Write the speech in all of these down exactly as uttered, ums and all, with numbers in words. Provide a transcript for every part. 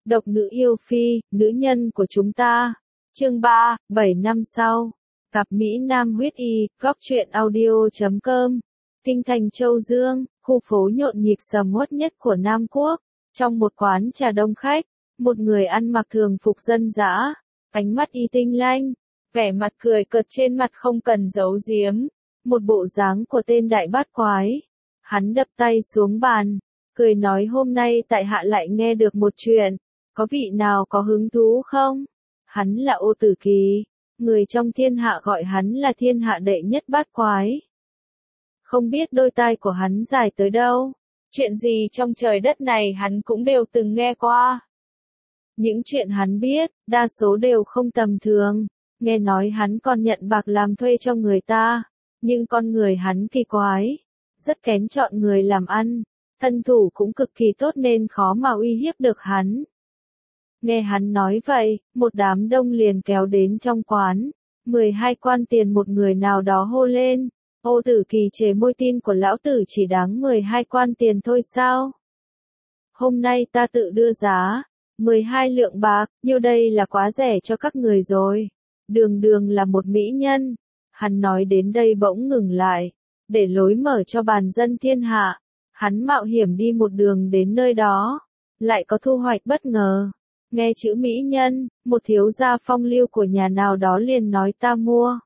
Độc nữ yêu phi, nữ nhân của chúng ta. Chương ba, bảy năm sau. Cặp Mỹ Nam huyết y, góc truyện audio chấm com. Kinh thành Châu Dương, khu phố nhộn nhịp sầm uất nhất của Nam Quốc. Trong một quán trà đông khách, một người ăn mặc thường phục dân dã, ánh mắt y tinh lanh, vẻ mặt cười cợt trên mặt không cần giấu giếm, một bộ dáng của tên đại bát quái. Hắn đập tay xuống bàn, cười nói hôm nay tại hạ lại nghe được một chuyện, có vị nào có hứng thú không? Hắn là Ô Tử Kỳ, người trong thiên hạ gọi hắn là thiên hạ đệ nhất bát quái. Không biết đôi tai của hắn dài tới đâu, chuyện gì trong trời đất này hắn cũng đều từng nghe qua. Những chuyện hắn biết, đa số đều không tầm thường, nghe nói hắn còn nhận bạc làm thuê cho người ta, nhưng con người hắn kỳ quái, rất kén chọn người làm ăn, thân thủ cũng cực kỳ tốt nên khó mà uy hiếp được hắn. Nghe hắn nói vậy, một đám đông liền kéo đến trong quán, mười hai quan tiền một người nào đó hô lên. Ô Tử Kỳ chế môi, tin của lão tử chỉ đáng mười hai quan tiền thôi sao? Hôm nay ta tự đưa giá, mười hai lượng bạc, nhiêu đây là quá rẻ cho các người rồi. Đường đường là một mỹ nhân. Hắn nói đến đây bỗng ngừng lại, để lối mở cho bàn dân thiên hạ. Hắn mạo hiểm đi một đường đến nơi đó, lại có thu hoạch bất ngờ. Nghe chữ mỹ nhân, một thiếu gia phong lưu của nhà nào đó liền nói ta mua.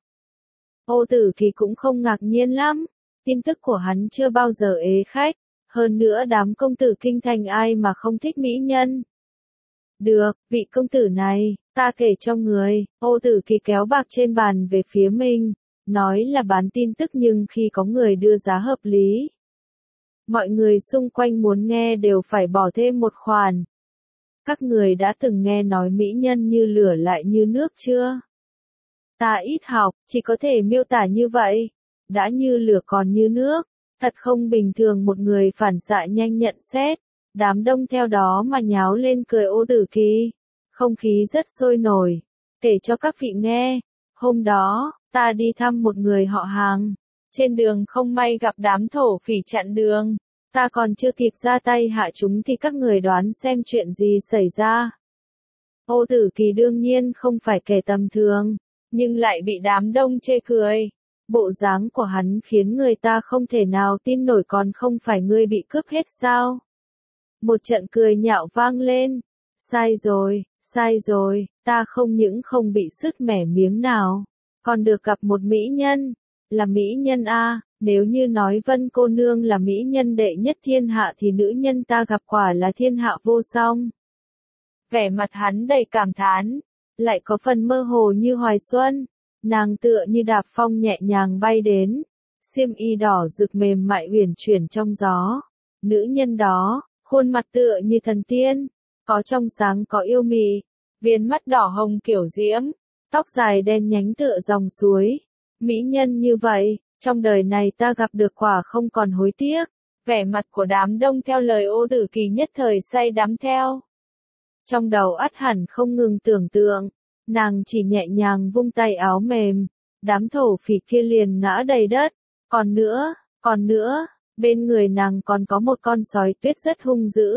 Ô Tử Kỳ cũng không ngạc nhiên lắm, tin tức của hắn chưa bao giờ ế khách, hơn nữa đám công tử kinh thành ai mà không thích mỹ nhân. Được, vị công tử này, ta kể cho người. Ô Tử Kỳ kéo bạc trên bàn về phía mình, nói là bán tin tức nhưng khi có người đưa giá hợp lý, mọi người xung quanh muốn nghe đều phải bỏ thêm một khoản. Các người đã từng nghe nói mỹ nhân như lửa lại như nước chưa? Ta ít học, chỉ có thể miêu tả như vậy. Đã như lửa còn như nước, thật không bình thường. Một người phản xạ nhanh nhận xét, đám đông theo đó mà nháo lên cười Ô Tử Kỳ. Không khí rất sôi nổi. Kể cho các vị nghe, hôm đó, ta đi thăm một người họ hàng. Trên đường không may gặp đám thổ phỉ chặn đường. Ta còn chưa kịp ra tay hạ chúng thì các người đoán xem chuyện gì xảy ra. Ô Tử Kỳ đương nhiên không phải kẻ tầm thường, nhưng lại bị đám đông chê cười. Bộ dáng của hắn khiến người ta không thể nào tin nổi, còn không phải ngươi bị cướp hết sao? Một trận cười nhạo vang lên. Sai rồi, sai rồi, ta không những không bị sứt mẻ miếng nào, còn được gặp một mỹ nhân. Là mỹ nhân a, nếu như nói Vân cô nương là mỹ nhân đệ nhất thiên hạ thì nữ nhân ta gặp quả là thiên hạ vô song. Vẻ mặt hắn đầy cảm thán, lại có phần mơ hồ như hoài xuân. Nàng tựa như đạp phong nhẹ nhàng bay đến, xiêm y đỏ rực mềm mại uyển chuyển trong gió. Nữ nhân đó, khuôn mặt tựa như thần tiên, có trong sáng có yêu mị, viền mắt đỏ hồng kiểu diễm, tóc dài đen nhánh tựa dòng suối. Mỹ nhân như vậy, trong đời này ta gặp được quả không còn hối tiếc. Vẻ mặt của đám đông theo lời Ô Tử Kỳ nhất thời say đắm theo. Trong đầu ắt hẳn không ngừng tưởng tượng, nàng chỉ nhẹ nhàng vung tay áo mềm, đám thổ phỉ kia liền ngã đầy đất. Còn nữa, còn nữa, bên người nàng còn có một con sói tuyết rất hung dữ.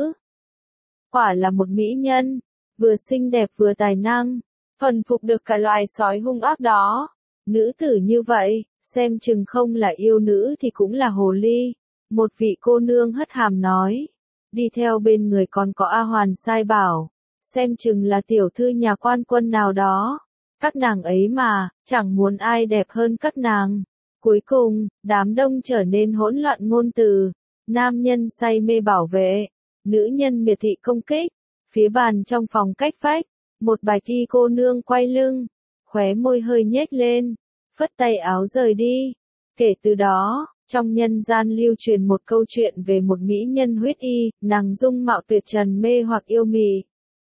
Quả là một mỹ nhân, vừa xinh đẹp vừa tài năng, thuần phục được cả loài sói hung ác đó. Nữ tử như vậy, xem chừng không là yêu nữ thì cũng là hồ ly. Một vị cô nương hất hàm nói. Đi theo bên người còn có A Hoàn sai bảo, xem chừng là tiểu thư nhà quan quân nào đó. Các nàng ấy mà, chẳng muốn ai đẹp hơn các nàng. Cuối cùng, đám đông trở nên hỗn loạn ngôn từ. Nam nhân say mê bảo vệ, nữ nhân miệt thị công kích. Phía bàn trong phòng cách vách, một bạch y cô nương quay lưng, khóe môi hơi nhếch lên, phất tay áo rời đi. Kể từ đó, trong nhân gian lưu truyền một câu chuyện về một mỹ nhân huyết y, nàng dung mạo tuyệt trần mê hoặc yêu mị,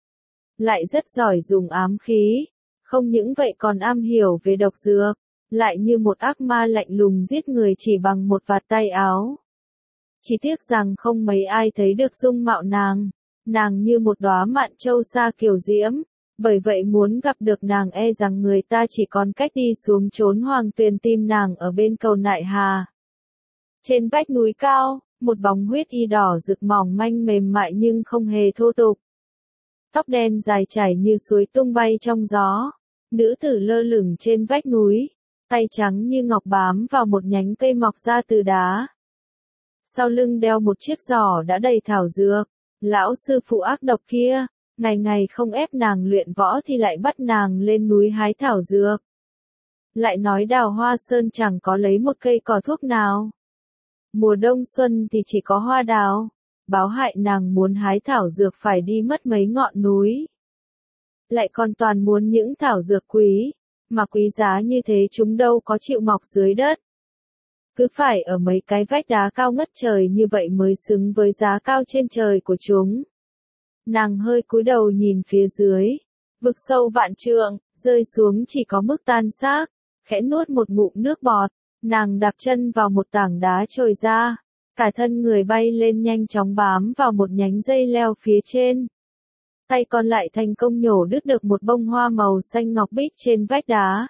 lại rất giỏi dùng ám khí, không những vậy còn am hiểu về độc dược, lại như một ác ma lạnh lùng giết người chỉ bằng một vạt tay áo. Chỉ tiếc rằng không mấy ai thấy được dung mạo nàng, nàng như một đóa mạn châu sa kiều diễm. Bởi vậy muốn gặp được nàng e rằng người ta chỉ còn cách đi xuống chốn hoàng tuyền tìm nàng ở bên cầu Nại Hà. Trên vách núi cao, một bóng huyết y đỏ rực mỏng manh mềm mại nhưng không hề thô tục. Tóc đen dài chảy như suối tung bay trong gió. Nữ tử lơ lửng trên vách núi, tay trắng như ngọc bám vào một nhánh cây mọc ra từ đá. Sau lưng đeo một chiếc giỏ đã đầy thảo dược. Lão sư phụ ác độc kia, ngày ngày không ép nàng luyện võ thì lại bắt nàng lên núi hái thảo dược. Lại nói Đào Hoa Sơn chẳng có lấy một cây cỏ thuốc nào. Mùa đông xuân thì chỉ có hoa đào. Báo hại nàng muốn hái thảo dược phải đi mất mấy ngọn núi. Lại còn toàn muốn những thảo dược quý, mà quý giá như thế chúng đâu có chịu mọc dưới đất. Cứ phải ở mấy cái vách đá cao ngất trời như vậy mới xứng với giá cao trên trời của chúng. Nàng hơi cúi đầu nhìn phía dưới, vực sâu vạn trượng, rơi xuống chỉ có mức tan xác, khẽ nuốt một ngụm nước bọt, nàng đạp chân vào một tảng đá trồi ra, cả thân người bay lên nhanh chóng bám vào một nhánh dây leo phía trên. Tay còn lại thành công nhổ đứt được một bông hoa màu xanh ngọc bích trên vách đá.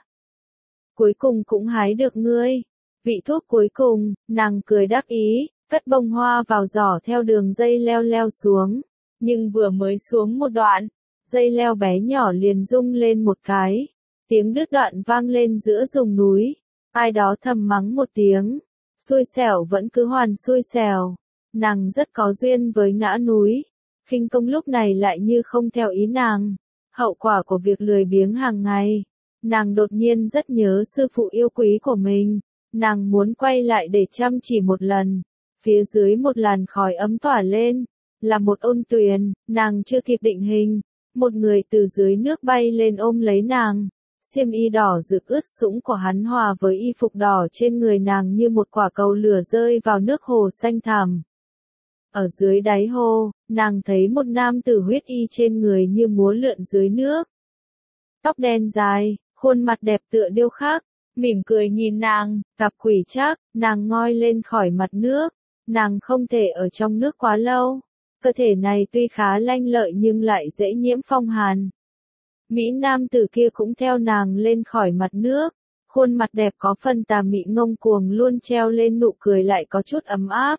Cuối cùng cũng hái được ngươi. Vị thuốc cuối cùng, nàng cười đắc ý, cất bông hoa vào giỏ theo đường dây leo leo xuống. Nhưng vừa mới xuống một đoạn, dây leo bé nhỏ liền rung lên một cái. Tiếng đứt đoạn vang lên giữa rừng núi. Ai đó thầm mắng một tiếng. Xui xẻo vẫn cứ hoàn xui xẻo. Nàng rất có duyên với ngã núi. Khinh công lúc này lại như không theo ý nàng. Hậu quả của việc lười biếng hàng ngày. Nàng đột nhiên rất nhớ sư phụ yêu quý của mình. Nàng muốn quay lại để chăm chỉ một lần. Phía dưới một làn khói ấm tỏa lên. Là một ôn tuyền, nàng chưa kịp định hình. Một người từ dưới nước bay lên ôm lấy nàng. Xiêm y đỏ rực ướt sũng của hắn hòa với y phục đỏ trên người nàng như một quả cầu lửa rơi vào nước hồ xanh thẳm. Ở dưới đáy hồ, nàng thấy một nam tử huyết y trên người như múa lượn dưới nước. Tóc đen dài, khuôn mặt đẹp tựa điêu khắc, mỉm cười nhìn nàng, cặp quỷ trác, nàng ngoi lên khỏi mặt nước. Nàng không thể ở trong nước quá lâu. Cơ thể này tuy khá lanh lợi nhưng lại dễ nhiễm phong hàn. Mỹ nam tử kia cũng theo nàng lên khỏi mặt nước. Khuôn mặt đẹp có phần tà mị ngông cuồng luôn treo lên nụ cười lại có chút ấm áp.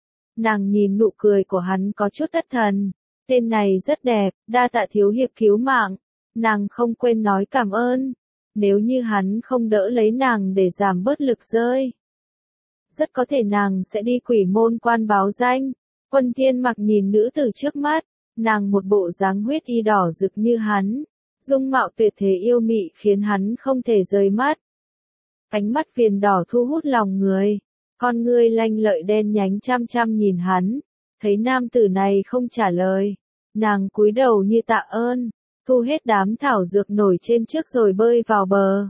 Nàng nhìn nụ cười của hắn có chút thất thần. Tên này rất đẹp, đa tạ thiếu hiệp cứu mạng. Nàng không quên nói cảm ơn. Nếu như hắn không đỡ lấy nàng để giảm bớt lực rơi. Rất có thể nàng sẽ đi quỷ môn quan báo danh. Quân Thiên Mặc nhìn nữ tử trước mắt. Nàng một bộ dáng huyết y đỏ rực như hắn. Dung mạo tuyệt thế yêu mị khiến hắn không thể rời mắt. Ánh mắt viền đỏ thu hút lòng người. Con ngươi lanh lợi đen nhánh chăm chăm nhìn hắn. Thấy nam tử này không trả lời. Nàng cúi đầu như tạ ơn. Thu hết đám thảo dược nổi trên trước rồi bơi vào bờ.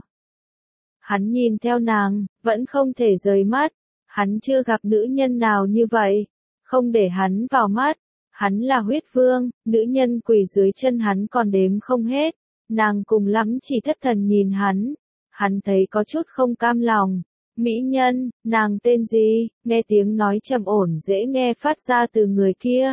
Hắn nhìn theo nàng, vẫn không thể rời mắt. Hắn chưa gặp nữ nhân nào như vậy. Không để hắn vào mắt. Hắn là huyết vương, nữ nhân quỳ dưới chân hắn còn đếm không hết. Nàng cùng lắm chỉ thất thần nhìn hắn. Hắn thấy có chút không cam lòng. Mỹ nhân, nàng tên gì? Nghe tiếng nói trầm ổn dễ nghe phát ra từ người kia.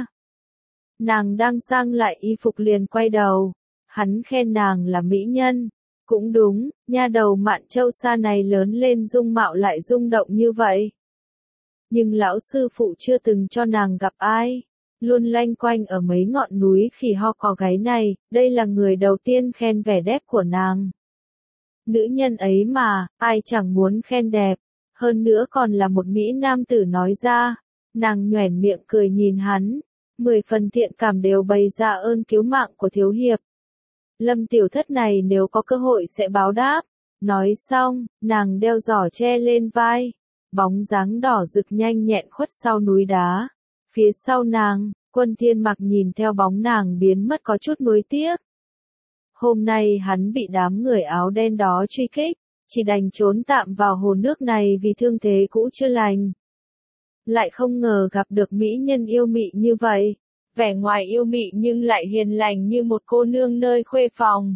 Nàng đang sang lại y phục liền quay đầu. Hắn khen nàng là mỹ nhân. Cũng đúng, nha đầu Mạn Châu Sa này lớn lên dung mạo lại rung động như vậy. Nhưng lão sư phụ chưa từng cho nàng gặp ai. Luôn loanh quanh ở mấy ngọn núi khỉ ho có gáy này, đây là người đầu tiên khen vẻ đẹp của nàng. Nữ nhân ấy mà, ai chẳng muốn khen đẹp. Hơn nữa còn là một Mỹ nam tử nói ra. Nàng nhoẻn miệng cười nhìn hắn. Mười phần thiện cảm đều bày ra ơn cứu mạng của thiếu hiệp. Lâm tiểu thất này nếu có cơ hội sẽ báo đáp. Nói xong, nàng đeo giỏ che lên vai. Bóng dáng đỏ rực nhanh nhẹn khuất sau núi đá. Phía sau nàng, Quân Thiên Mặc nhìn theo bóng nàng biến mất có chút nuối tiếc. Hôm nay hắn bị đám người áo đen đó truy kích, chỉ đành trốn tạm vào hồ nước này vì thương thế cũ chưa lành. Lại không ngờ gặp được mỹ nhân yêu mị như vậy. Vẻ ngoài yêu mị nhưng lại hiền lành như một cô nương nơi khuê phòng.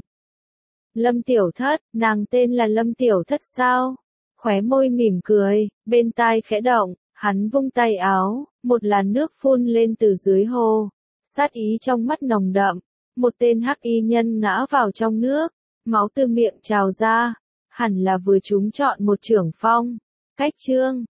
Lâm Tiểu Thất, nàng tên là Lâm Tiểu Thất sao? Khóe môi mỉm cười, bên tai khẽ động, hắn vung tay áo, một làn nước phun lên từ dưới hồ. Sát ý trong mắt nồng đậm, một tên hắc y nhân ngã vào trong nước, máu từ miệng trào ra, hẳn là vừa trúng chọn một chưởng phong. Cách chương